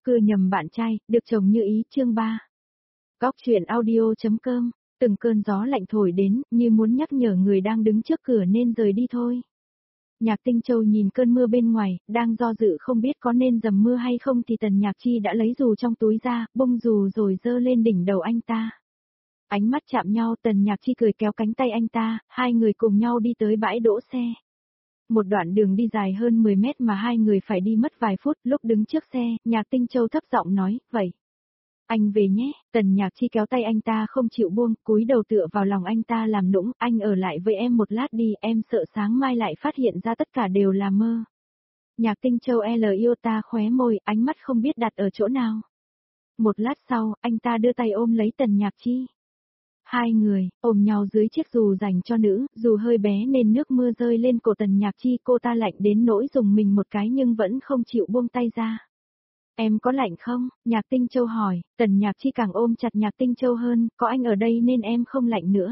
cưa nhầm bạn trai, được chồng như ý chương 3. Góc truyện audio.com, từng cơn gió lạnh thổi đến, như muốn nhắc nhở người đang đứng trước cửa nên rời đi thôi. Nhạc Tinh Châu nhìn cơn mưa bên ngoài, đang do dự không biết có nên dầm mưa hay không thì Tần Nhạc Chi đã lấy dù trong túi ra, bung dù rồi giơ lên đỉnh đầu anh ta. Ánh mắt chạm nhau, Tần Nhạc Chi cười kéo cánh tay anh ta, hai người cùng nhau đi tới bãi đỗ xe. Một đoạn đường đi dài hơn 10 mét mà hai người phải đi mất vài phút, lúc đứng trước xe, Nhạc Tinh Châu thấp giọng nói, vậy. Anh về nhé, Tần Nhạc Chi kéo tay anh ta không chịu buông, cúi đầu tựa vào lòng anh ta làm nũng, anh ở lại với em một lát đi, em sợ sáng mai lại phát hiện ra tất cả đều là mơ. Nhạc Tinh Châu yêu ta khóe môi, ánh mắt không biết đặt ở chỗ nào. Một lát sau, anh ta đưa tay ôm lấy Tần Nhạc Chi. Hai người, ôm nhau dưới chiếc dù dành cho nữ, dù hơi bé nên nước mưa rơi lên cổ Tần Nhạc Chi, cô ta lạnh đến nỗi dùng mình một cái nhưng vẫn không chịu buông tay ra. Em có lạnh không? Nhạc Tinh Châu hỏi, Tần Nhạc Chi càng ôm chặt Nhạc Tinh Châu hơn, có anh ở đây nên em không lạnh nữa.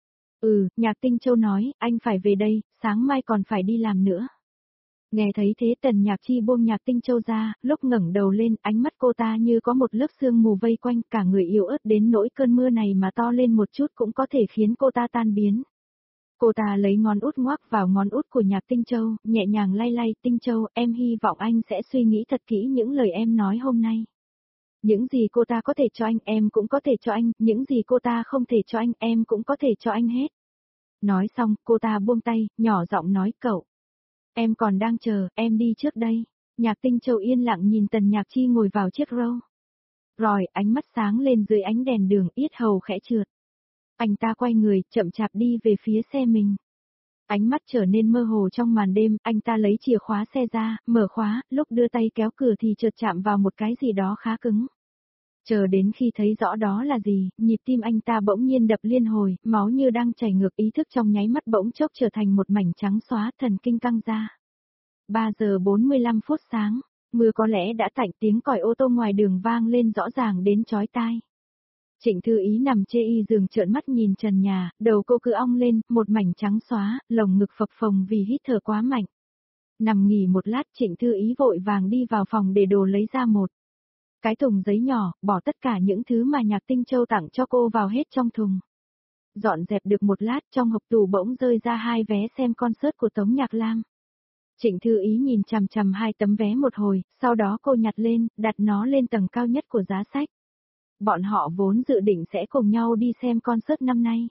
Nhạc Tinh Châu nói, anh phải về đây, sáng mai còn phải đi làm nữa. Nghe thấy thế Tần Nhạc Chi buông Nhạc Tinh Châu ra, lúc ngẩng đầu lên, ánh mắt cô ta như có một lớp sương mù vây quanh, cả người yếu ớt đến nỗi cơn mưa này mà to lên một chút cũng có thể khiến cô ta tan biến. Cô ta lấy ngón út ngoắc vào ngón út của Nhạc Tinh Châu, nhẹ nhàng lay lay, Tinh Châu, em hy vọng anh sẽ suy nghĩ thật kỹ những lời em nói hôm nay. Những gì cô ta có thể cho anh, em cũng có thể cho anh, những gì cô ta không thể cho anh, em cũng có thể cho anh hết. Nói xong, cô ta buông tay, nhỏ giọng nói, cậu. Em còn đang chờ, em đi trước đây. Nhạc Tinh Châu yên lặng nhìn Tần Nhạc Chi ngồi vào chiếc râu. Rồi, ánh mắt sáng lên dưới ánh đèn đường, yết hầu khẽ trượt. Anh ta quay người, chậm chạp đi về phía xe mình. Ánh mắt trở nên mơ hồ trong màn đêm, anh ta lấy chìa khóa xe ra, mở khóa, lúc đưa tay kéo cửa thì chợt chạm vào một cái gì đó khá cứng. Chờ đến khi thấy rõ đó là gì, nhịp tim anh ta bỗng nhiên đập liên hồi, máu như đang chảy ngược, ý thức trong nháy mắt bỗng chốc trở thành một mảnh trắng xóa, thần kinh căng ra. 3 giờ 45 phút sáng, mưa có lẽ đã tạnh, tiếng còi ô tô ngoài đường vang lên rõ ràng đến chói tai. Trịnh Thư Ý nằm chê y giường trợn mắt nhìn trần nhà, đầu cô cứ ong lên, một mảnh trắng xóa, lồng ngực phập phồng vì hít thở quá mạnh. Nằm nghỉ một lát Trịnh Thư Ý vội vàng đi vào phòng để đồ lấy ra một cái thùng giấy nhỏ, bỏ tất cả những thứ mà Nhạc Tinh Châu tặng cho cô vào hết trong thùng. Dọn dẹp được một lát trong hộp tủ bỗng rơi ra 2 vé xem concert của Tống Nhạc Lam. Trịnh Thư Ý nhìn chằm chằm 2 tấm vé một hồi, sau đó cô nhặt lên, đặt nó lên tầng cao nhất của giá sách. Bọn họ vốn dự định sẽ cùng nhau đi xem concert năm nay.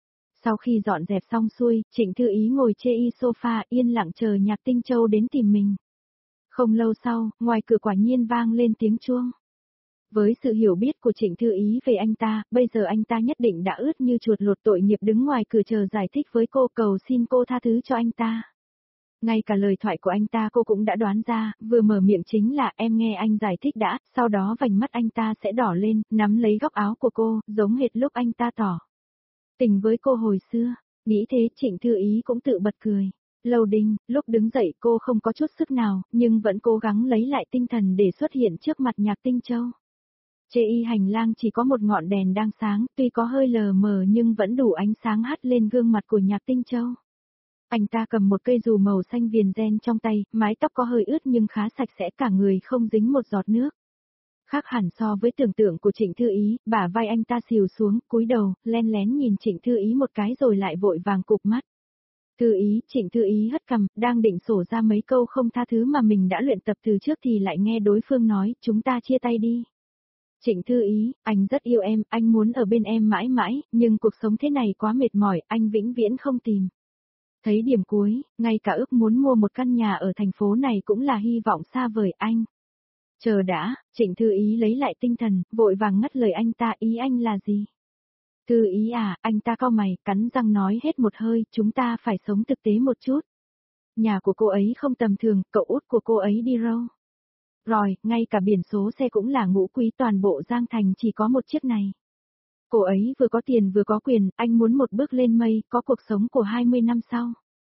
Sau khi dọn dẹp xong xuôi, Trịnh Thư Ý ngồi chê y sofa yên lặng chờ Nhạc Tinh Châu đến tìm mình. Không lâu sau, ngoài cửa quả nhiên vang lên tiếng chuông. Với sự hiểu biết của Trịnh Thư Ý về anh ta, bây giờ anh ta nhất định đã ướt như chuột lột, tội nghiệp đứng ngoài cửa chờ giải thích với cô, cầu xin cô tha thứ cho anh ta. Ngay cả lời thoại của anh ta cô cũng đã đoán ra, vừa mở miệng chính là em nghe anh giải thích đã, sau đó vành mắt anh ta sẽ đỏ lên, nắm lấy góc áo của cô, giống hệt lúc anh ta tỏ tình với cô hồi xưa. Nghĩ thế Trịnh Thư Ý cũng tự bật cười. Lâu đinh, lúc đứng dậy cô không có chút sức nào, nhưng vẫn cố gắng lấy lại tinh thần để xuất hiện trước mặt Nhạc Tinh Châu. Chê y hành lang chỉ có một ngọn đèn đang sáng, tuy có hơi lờ mờ nhưng vẫn đủ ánh sáng hắt lên gương mặt của Nhạc Tinh Châu. Anh ta cầm một cây dù màu xanh viền ren trong tay, mái tóc có hơi ướt nhưng khá sạch sẽ, cả người không dính một giọt nước. Khác hẳn so với tưởng tượng của Trịnh Thư Ý, bả vai anh ta xìu xuống, cúi đầu, len lén nhìn Trịnh Thư Ý một cái rồi lại vội vàng cụp mắt. Thư Ý, Trịnh Thư Ý hất cằm, đang định sổ ra mấy câu không tha thứ mà mình đã luyện tập từ trước thì lại nghe đối phương nói, chúng ta chia tay đi. Trịnh Thư Ý, anh rất yêu em, anh muốn ở bên em mãi mãi, nhưng cuộc sống thế này quá mệt mỏi, anh vĩnh viễn không tìm thấy điểm cuối, ngay cả ước muốn mua một căn nhà ở thành phố này cũng là hy vọng xa vời anh. Chờ đã, Trịnh Thư Ý lấy lại tinh thần, vội vàng ngắt lời anh ta, ý anh là gì? Thư Ý à, anh ta cau mày, cắn răng nói hết một hơi, chúng ta phải sống thực tế một chút. Nhà của cô ấy không tầm thường, cậu út của cô ấy đi đâu? Rồi, ngay cả biển số xe cũng là ngũ quý, toàn bộ Giang Thành chỉ có một chiếc này. Cô ấy vừa có tiền vừa có quyền, anh muốn một bước lên mây, có cuộc sống của 20 năm sau.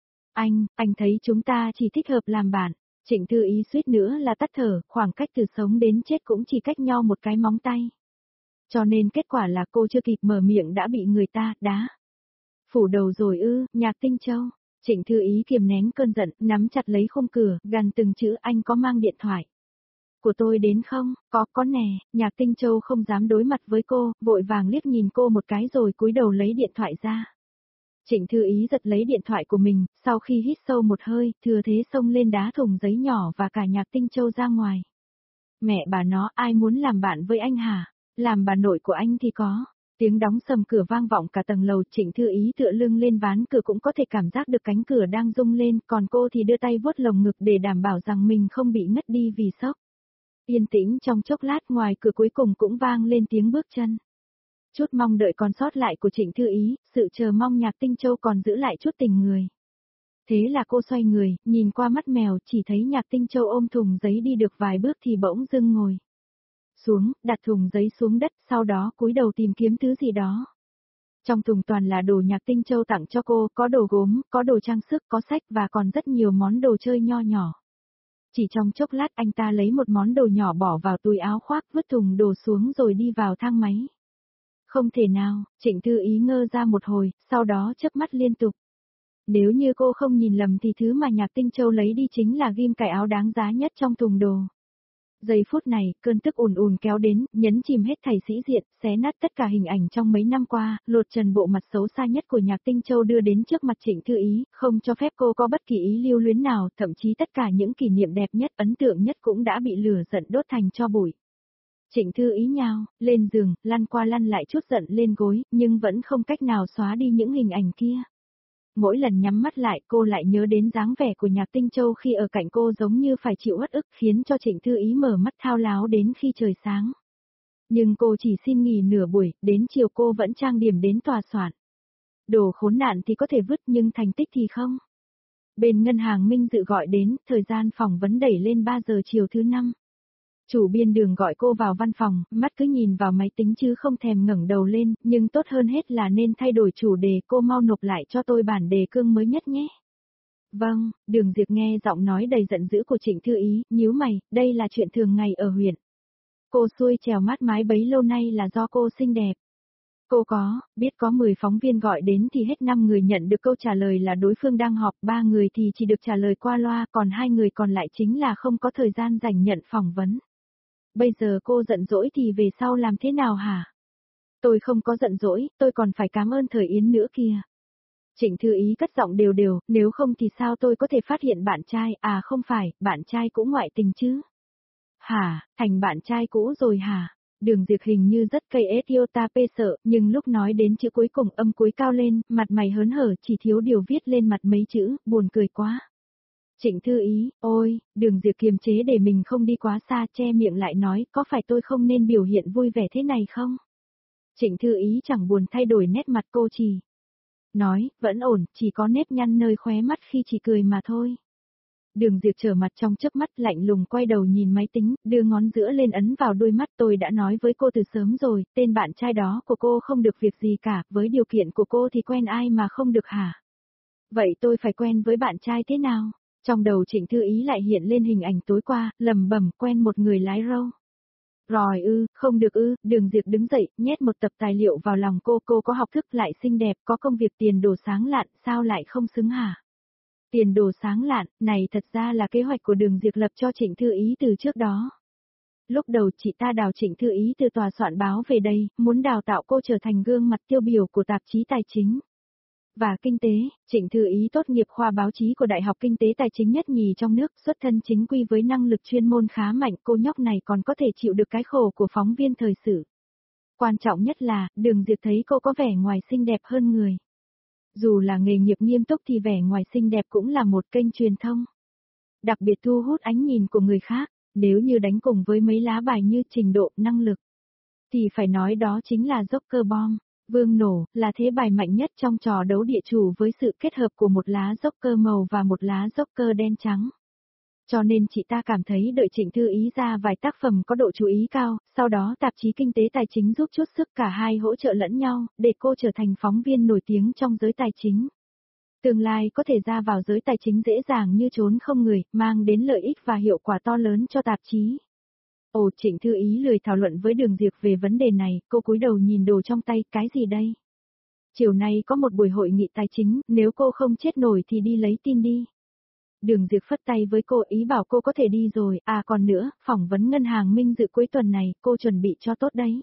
Anh thấy chúng ta chỉ thích hợp làm bạn. Trịnh Thư Ý suýt nữa là tắt thở, khoảng cách từ sống đến chết cũng chỉ cách nhau một cái móng tay. Cho nên kết quả là cô chưa kịp mở miệng đã bị người ta đá phủ đầu rồi ư? Nhạc Tinh Châu. Trịnh Thư Ý kiềm nén cơn giận, nắm chặt lấy khung cửa, gằn từng chữ, anh có mang điện thoại của tôi đến không? Có nè, Nhạc Tinh Châu không dám đối mặt với cô, vội vàng liếc nhìn cô một cái rồi cúi đầu lấy điện thoại ra. Trịnh Thư Ý giật lấy điện thoại của mình, sau khi hít sâu một hơi, thừa thế xông lên đá thùng giấy nhỏ và cả Nhạc Tinh Châu ra ngoài. Mẹ bà nó, ai muốn làm bạn với anh hả? Làm bà nội của anh thì có. Tiếng đóng sầm cửa vang vọng cả tầng lầu, Trịnh Thư Ý tựa lưng lên ván cửa cũng có thể cảm giác được cánh cửa đang rung lên, còn cô thì đưa tay vuốt lồng ngực để đảm bảo rằng mình không bị ngất đi vì sốc. Yên tĩnh trong chốc lát, ngoài cửa cuối cùng cũng vang lên tiếng bước chân. Chút mong đợi còn sót lại của Trịnh Thư Ý, sự chờ mong Nhạc Tinh Châu còn giữ lại chút tình người. Thế là cô xoay người, nhìn qua mắt mèo, chỉ thấy Nhạc Tinh Châu ôm thùng giấy đi được vài bước thì bỗng dưng ngồi xuống, đặt thùng giấy xuống đất, sau đó cúi đầu tìm kiếm thứ gì đó. Trong thùng toàn là đồ Nhạc Tinh Châu tặng cho cô, có đồ gốm, có đồ trang sức, có sách và còn rất nhiều món đồ chơi nho nhỏ. Chỉ trong chốc lát anh ta lấy một món đồ nhỏ bỏ vào túi áo khoác, vứt thùng đồ xuống rồi đi vào thang máy. Không thể nào, Trịnh Thư Ý ngơ ra một hồi, sau đó chớp mắt liên tục. Nếu như cô không nhìn lầm thì thứ mà Nhạc Tinh Châu lấy đi chính là ghim cài áo đáng giá nhất trong thùng đồ. Giây phút này, cơn tức ùn ùn kéo đến, nhấn chìm hết thảy sĩ diện, xé nát tất cả hình ảnh trong mấy năm qua, lột trần bộ mặt xấu xa nhất của Nhạc Tinh Châu đưa đến trước mặt Trịnh Thư Ý, không cho phép cô có bất kỳ ý lưu luyến nào, thậm chí tất cả những kỷ niệm đẹp nhất, ấn tượng nhất cũng đã bị lửa giận đốt thành tro bụi. Trịnh Thư Ý nhào lên giường, lăn qua lăn lại chút giận lên gối, nhưng vẫn không cách nào xóa đi những hình ảnh kia. Mỗi lần nhắm mắt lại cô lại nhớ đến dáng vẻ của Nhạc Tinh Châu khi ở cạnh cô giống như phải chịu uất ức, khiến cho Trịnh Thư Ý mở mắt thao láo đến khi trời sáng. Nhưng cô chỉ xin nghỉ nửa buổi, đến chiều cô vẫn trang điểm đến tòa soạn. Đồ khốn nạn thì có thể vứt nhưng thành tích thì không. Bên ngân hàng Minh Dự gọi đến, thời gian phỏng vấn đẩy lên 3 giờ chiều thứ 5. Chủ biên Đường gọi cô vào văn phòng, mắt cứ nhìn vào máy tính chứ không thèm ngẩng đầu lên, nhưng tốt hơn hết là nên thay đổi chủ đề, cô mau nộp lại cho tôi bản đề cương mới nhất nhé. Vâng, Đường Diệp nghe giọng nói đầy giận dữ của Trịnh Thư Ý, nhíu mày, đây là chuyện thường ngày ở huyện. Cô xuôi trèo mát mái bấy lâu nay là do cô xinh đẹp. Cô biết có 10 phóng viên gọi đến thì hết 5 người nhận được câu trả lời là đối phương đang họp, 3 người thì chỉ được trả lời qua loa, còn 2 người còn lại chính là không có thời gian dành nhận phỏng vấn. Bây giờ cô giận dỗi thì về sau làm thế nào hả? Tôi không có giận dỗi, tôi còn phải cảm ơn Thời Yến nữa kìa. Trịnh Thư Ý cất giọng đều đều, nếu không thì sao tôi có thể phát hiện bạn trai, à không phải, bạn trai cũng ngoại tình chứ? Hả, thành bạn trai cũ rồi hả? Đường Diệp hình như rất cây idiota pê sợ, nhưng lúc nói đến chữ cuối cùng âm cuối cao lên, mặt mày hớn hở chỉ thiếu điều viết lên mặt mấy chữ, buồn cười quá. Trịnh Thư Ý, ôi, Đường Diệp kiềm chế để mình không đi quá xa, che miệng lại nói, có phải tôi không nên biểu hiện vui vẻ thế này không? Trịnh Thư Ý chẳng buồn thay đổi nét mặt, cô chỉ nói, vẫn ổn, chỉ có nếp nhăn nơi khóe mắt khi chỉ cười mà thôi. Đường Diệp trở mặt trong chớp mắt, lạnh lùng quay đầu nhìn máy tính, đưa ngón giữa lên ấn vào đôi mắt. Tôi đã nói với cô từ sớm rồi, tên bạn trai đó của cô không được việc gì cả, với điều kiện của cô thì quen ai mà không được hả? Vậy tôi phải quen với bạn trai thế nào? Trong đầu Trịnh Thư Ý lại hiện lên hình ảnh tối qua, lẩm bẩm, quen một người lái râu. Rồi không được Đường Diệp đứng dậy, nhét một tập tài liệu vào lòng cô có học thức lại xinh đẹp, có công việc tiền đồ sáng lạn, sao lại không xứng hả? Tiền đồ sáng lạn, này thật ra là kế hoạch của Đường Diệp lập cho Trịnh Thư Ý từ trước đó. Lúc đầu chị ta đào Trịnh Thư Ý từ tòa soạn báo về đây, muốn đào tạo cô trở thành gương mặt tiêu biểu của tạp chí tài chính và kinh tế. Trịnh Thư Ý tốt nghiệp khoa báo chí của Đại học Kinh tế Tài chính nhất nhì trong nước, xuất thân chính quy với năng lực chuyên môn khá mạnh, cô nhóc này còn có thể chịu được cái khổ của phóng viên thời sự. Quan trọng nhất là, Đường Diệp thấy cô có vẻ ngoài xinh đẹp hơn người. Dù là nghề nghiệp nghiêm túc thì vẻ ngoài xinh đẹp cũng là một kênh truyền thông. Đặc biệt thu hút ánh nhìn của người khác, nếu như đánh cùng với mấy lá bài như trình độ, năng lực, thì phải nói đó chính là Joker Bomb. Vương nổ, là thế bài mạnh nhất trong trò đấu địa chủ với sự kết hợp của một lá Joker màu và một lá Joker đen trắng. Cho nên chị ta cảm thấy đợi Trịnh Thư Ý ra vài tác phẩm có độ chú ý cao, sau đó tạp chí Kinh tế Tài chính giúp chút sức cả hai hỗ trợ lẫn nhau, để cô trở thành phóng viên nổi tiếng trong giới tài chính. Tương lai có thể ra vào giới tài chính dễ dàng như trốn không người, mang đến lợi ích và hiệu quả to lớn cho tạp chí. Trịnh Thư Ý lười thảo luận với Đường Diệp về vấn đề này, cô cúi đầu nhìn đồ trong tay, cái gì đây? Chiều nay có một buổi hội nghị tài chính, nếu cô không chết nổi thì đi lấy tin đi. Đường Diệp phất tay với cô, ý bảo cô có thể đi rồi, à còn nữa, phỏng vấn ngân hàng Minh Dự cuối tuần này, cô chuẩn bị cho tốt đấy.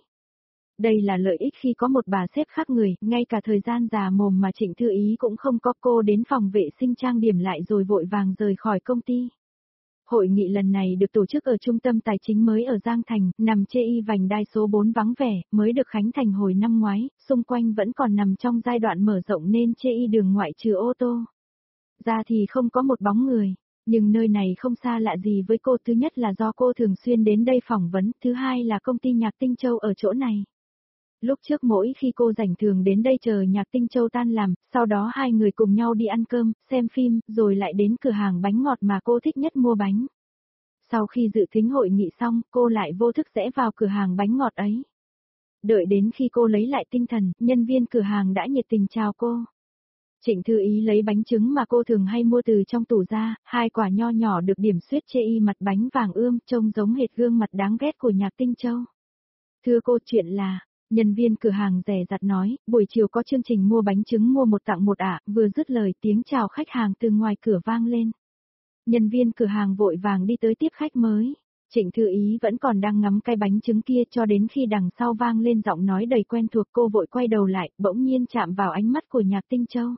Đây là lợi ích khi có một bà sếp khác người, ngay cả thời gian già mồm mà Trịnh Thư Ý cũng không có. Cô đến phòng vệ sinh trang điểm lại rồi vội vàng rời khỏi công ty. Hội nghị lần này được tổ chức ở trung tâm tài chính mới ở Giang Thành, nằm chê y vành đai số 4 vắng vẻ, mới được khánh thành hồi năm ngoái, xung quanh vẫn còn nằm trong giai đoạn mở rộng nên chê y đường ngoại trừ ô tô ra thì không có một bóng người. Nhưng nơi này không xa lạ gì với cô, thứ nhất là do cô thường xuyên đến đây phỏng vấn, thứ hai là công ty Nhạc Tinh Châu ở chỗ này. Lúc trước mỗi khi cô rảnh thường đến đây chờ Nhạc Tinh Châu tan làm, sau đó hai người cùng nhau đi ăn cơm, xem phim, rồi lại đến cửa hàng bánh ngọt mà cô thích nhất mua bánh. Sau khi dự thính hội nghị xong, cô lại vô thức rẽ vào cửa hàng bánh ngọt ấy. Đợi đến khi cô lấy lại tinh thần, nhân viên cửa hàng đã nhiệt tình chào cô. Trịnh Thư Ý lấy bánh trứng mà cô thường hay mua từ trong tủ ra, hai quả nho nhỏ được điểm xuyết chê y mặt bánh vàng ươm, trông giống hệt gương mặt đáng ghét của Nhạc Tinh Châu. Thưa cô, chuyện là, nhân viên cửa hàng dè dặt nói, buổi chiều có chương trình mua bánh trứng mua một tặng một ạ, vừa dứt lời tiếng chào khách hàng từ ngoài cửa vang lên. Nhân viên cửa hàng vội vàng đi tới tiếp khách mới. Trịnh Thư Ý vẫn còn đang ngắm cái bánh trứng kia cho đến khi đằng sau vang lên giọng nói đầy quen thuộc, cô vội quay đầu lại, bỗng nhiên chạm vào ánh mắt của Nhạc Tinh Châu.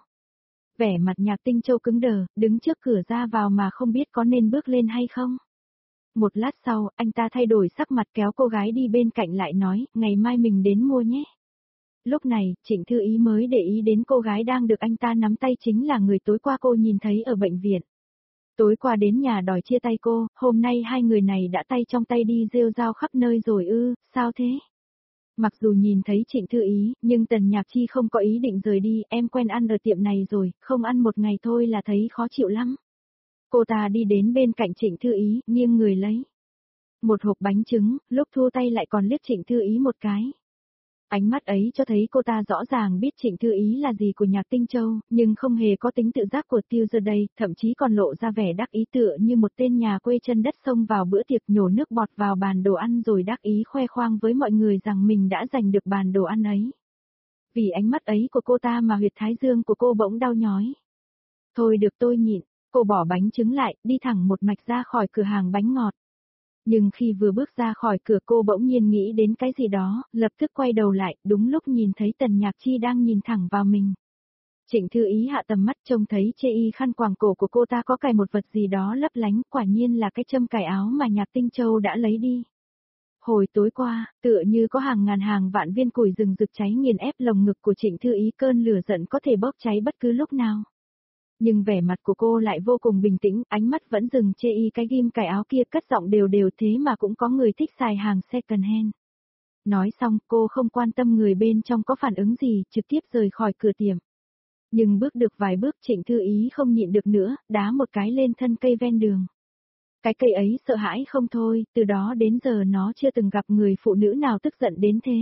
Vẻ mặt Nhạc Tinh Châu cứng đờ, đứng trước cửa ra vào mà không biết có nên bước lên hay không. Một lát sau, anh ta thay đổi sắc mặt kéo cô gái đi bên cạnh lại nói, ngày mai mình đến mua nhé. Lúc này, Trịnh Thư Ý mới để ý đến cô gái đang được anh ta nắm tay chính là người tối qua cô nhìn thấy ở bệnh viện. Tối qua đến nhà đòi chia tay cô, hôm nay hai người này đã tay trong tay đi rêu rao khắp nơi rồi ư, sao thế? Mặc dù nhìn thấy Trịnh Thư Ý, nhưng Tần Nhạc Chi không có ý định rời đi, em quen ăn ở tiệm này rồi, không ăn một ngày thôi là thấy khó chịu lắm. Cô ta đi đến bên cạnh Trịnh Thư Ý, nghiêng người lấy một hộp bánh trứng, lúc thu tay lại còn liếc Trịnh Thư Ý một cái. Ánh mắt ấy cho thấy cô ta rõ ràng biết Trịnh Thư Ý là gì của Nhạc Tinh Châu, nhưng không hề có tính tự giác của Tiêu giờ đây, thậm chí còn lộ ra vẻ đắc ý tựa như một tên nhà quê chân đất xông vào bữa tiệc nhổ nước bọt vào bàn đồ ăn rồi đắc ý khoe khoang với mọi người rằng mình đã giành được bàn đồ ăn ấy. Vì ánh mắt ấy của cô ta mà huyệt thái dương của cô bỗng đau nhói. Thôi được tôi nhịn, cô bỏ bánh trứng lại, đi thẳng một mạch ra khỏi cửa hàng bánh ngọt. Nhưng khi vừa bước ra khỏi cửa cô bỗng nhiên nghĩ đến cái gì đó, lập tức quay đầu lại, đúng lúc nhìn thấy Tần Nhạc Chi đang nhìn thẳng vào mình. Trịnh Thư Ý hạ tầm mắt trông thấy chê y khăn quàng cổ của cô ta có cài một vật gì đó lấp lánh, quả nhiên là cái châm cài áo mà Nhạc Tinh Châu đã lấy đi. Hồi tối qua, tựa như có hàng ngàn hàng vạn viên củi rừng rực cháy nghiền ép lồng ngực của Trịnh Thư Ý, cơn lửa giận có thể bốc cháy bất cứ lúc nào. Nhưng vẻ mặt của cô lại vô cùng bình tĩnh, ánh mắt vẫn dừng chê y cái ghim cài áo kia, cất giọng đều đều, thế mà cũng có người thích xài hàng second hand. Nói xong, cô không quan tâm người bên trong có phản ứng gì, trực tiếp rời khỏi cửa tiệm. Nhưng bước được vài bước Trịnh Thư Ý không nhịn được nữa, đá một cái lên thân cây ven đường. Cái cây ấy sợ hãi không thôi, từ đó đến giờ nó chưa từng gặp người phụ nữ nào tức giận đến thế.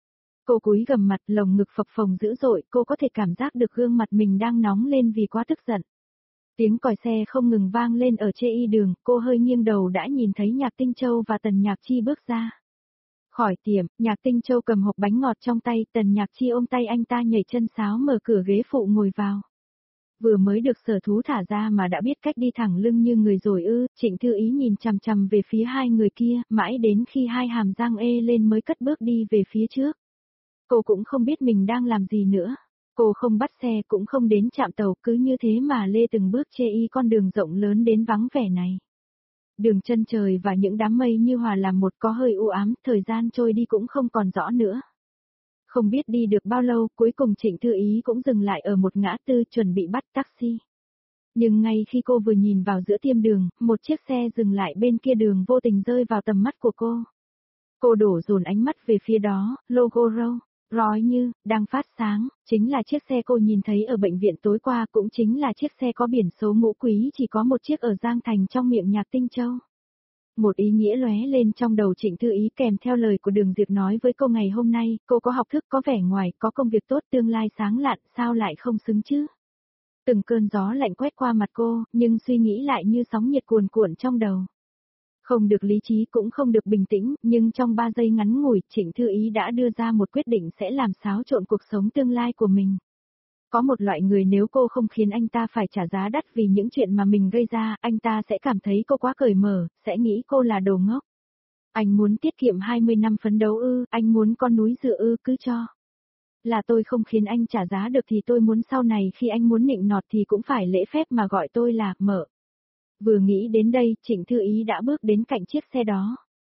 Cô cúi gằm mặt, lồng ngực phập phồng dữ dội, cô có thể cảm giác được gương mặt mình đang nóng lên vì quá tức giận. Tiếng còi xe không ngừng vang lên ở chê y đường, cô hơi nghiêng đầu đã nhìn thấy Nhạc Tinh Châu và Tần Nhạc Chi bước ra. Khỏi tiệm, Nhạc Tinh Châu cầm hộp bánh ngọt trong tay, Tần Nhạc Chi ôm tay anh ta nhảy chân sáo mở cửa ghế phụ ngồi vào. Vừa mới được Sở Thú thả ra mà đã biết cách đi thẳng lưng như người rồi ư, Trịnh Thư Ý nhìn chằm chằm về phía hai người kia, mãi đến khi hai hàm răng ê lên mới cất bước đi về phía trước. Cô cũng không biết mình đang làm gì nữa. Cô không bắt xe cũng không đến trạm tàu, cứ như thế mà lê từng bước chê y con đường rộng lớn đến vắng vẻ này. Đường chân trời và những đám mây như hòa làm một, có hơi u ám, thời gian trôi đi cũng không còn rõ nữa. Không biết đi được bao lâu, cuối cùng Trịnh Thư Ý cũng dừng lại ở một ngã tư chuẩn bị bắt taxi. Nhưng ngay khi cô vừa nhìn vào giữa tiêm đường, một chiếc xe dừng lại bên kia đường vô tình rơi vào tầm mắt của cô. Cô đổ dồn ánh mắt về phía đó, logo Roy như, đang phát sáng, chính là chiếc xe cô nhìn thấy ở bệnh viện tối qua, cũng chính là chiếc xe có biển số ngũ quý chỉ có một chiếc ở Giang Thành trong miệng Nhạc Tinh Châu. Một ý nghĩa lóe lên trong đầu Trịnh Thư Ý kèm theo lời của Đường Diệp nói với cô ngày hôm nay, cô có học thức, có vẻ ngoài, có công việc tốt, tương lai sáng lạn, sao lại không xứng chứ? Từng cơn gió lạnh quét qua mặt cô, nhưng suy nghĩ lại như sóng nhiệt cuồn cuộn trong đầu. Không được lý trí cũng không được bình tĩnh, nhưng trong 3 giây ngắn ngủi, Trịnh Thư Ý đã đưa ra một quyết định sẽ làm xáo trộn cuộc sống tương lai của mình. Có một loại người nếu cô không khiến anh ta phải trả giá đắt vì những chuyện mà mình gây ra, anh ta sẽ cảm thấy cô quá cởi mở, sẽ nghĩ cô là đồ ngốc. Anh muốn tiết kiệm 20 năm phấn đấu ư, anh muốn con núi dựa ư, cứ cho. Là tôi không khiến anh trả giá được thì tôi muốn sau này khi anh muốn nịnh nọt thì cũng phải lễ phép mà gọi tôi là mợ. Vừa nghĩ đến đây, Trịnh Thư Ý đã bước đến cạnh chiếc xe đó.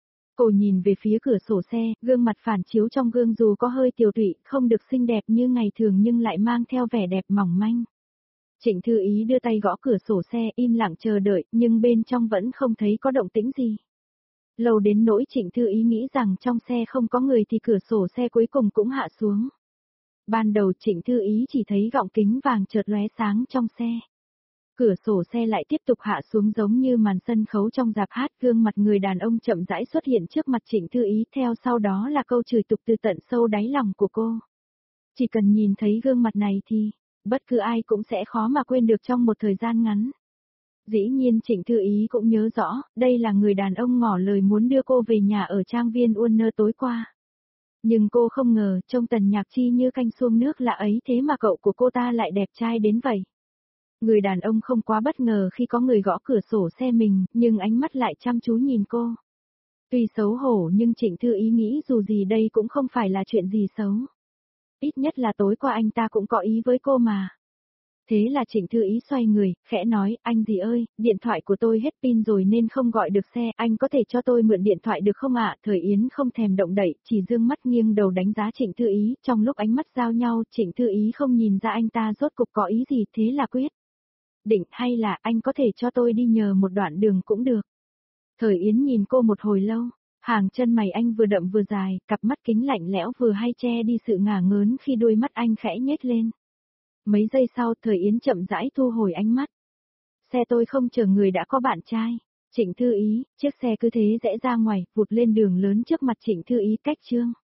Cô nhìn về phía cửa sổ xe, gương mặt phản chiếu trong gương dù có hơi tiều tụy, không được xinh đẹp như ngày thường nhưng lại mang theo vẻ đẹp mỏng manh. Trịnh Thư Ý đưa tay gõ cửa sổ xe, im lặng chờ đợi, nhưng bên trong vẫn không thấy có động tĩnh gì. Lâu đến nỗi Trịnh Thư Ý nghĩ rằng trong xe không có người thì cửa sổ xe cuối cùng cũng hạ xuống. Ban đầu Trịnh Thư Ý chỉ thấy gọng kính vàng chợt lóe sáng trong xe. Cửa sổ xe lại tiếp tục hạ xuống giống như màn sân khấu trong rạp hát, gương mặt người đàn ông chậm rãi xuất hiện trước mặt Trịnh Thư Ý, theo sau đó là câu chửi tục từ tận sâu đáy lòng của cô. Chỉ cần nhìn thấy gương mặt này thì, bất cứ ai cũng sẽ khó mà quên được trong một thời gian ngắn. Dĩ nhiên Trịnh Thư Ý cũng nhớ rõ, đây là người đàn ông ngỏ lời muốn đưa cô về nhà ở trang viên Warner tối qua. Nhưng cô không ngờ, trông Tần Nhạc Chi như canh xuông nước lạ ấy thế mà cậu của cô ta lại đẹp trai đến vậy. Người đàn ông không quá bất ngờ khi có người gõ cửa sổ xe mình, nhưng ánh mắt lại chăm chú nhìn cô. Tuy xấu hổ nhưng Trịnh Thư Ý nghĩ dù gì đây cũng không phải là chuyện gì xấu. Ít nhất là tối qua anh ta cũng có ý với cô mà. Thế là Trịnh Thư Ý xoay người, khẽ nói, anh gì ơi, điện thoại của tôi hết pin rồi nên không gọi được xe, anh có thể cho tôi mượn điện thoại được không ạ? Thời Yến không thèm động đậy, chỉ dương mắt nghiêng đầu đánh giá Trịnh Thư Ý, trong lúc ánh mắt giao nhau, Trịnh Thư Ý không nhìn ra anh ta rốt cục có ý gì, thế là quyết định, hay là anh có thể cho tôi đi nhờ một đoạn đường cũng được. Thời Yến nhìn cô một hồi lâu, hàng chân mày anh vừa đậm vừa dài, cặp mắt kính lạnh lẽo vừa hay che đi sự ngả ngớn khi đôi mắt anh khẽ nhếch lên. Mấy giây sau, Thời Yến chậm rãi thu hồi ánh mắt. Xe tôi không chờ người đã có bạn trai. Trịnh Thư Ý, chiếc xe cứ thế rẽ ra ngoài, vụt lên đường lớn trước mặt Trịnh Thư Ý cách Trương.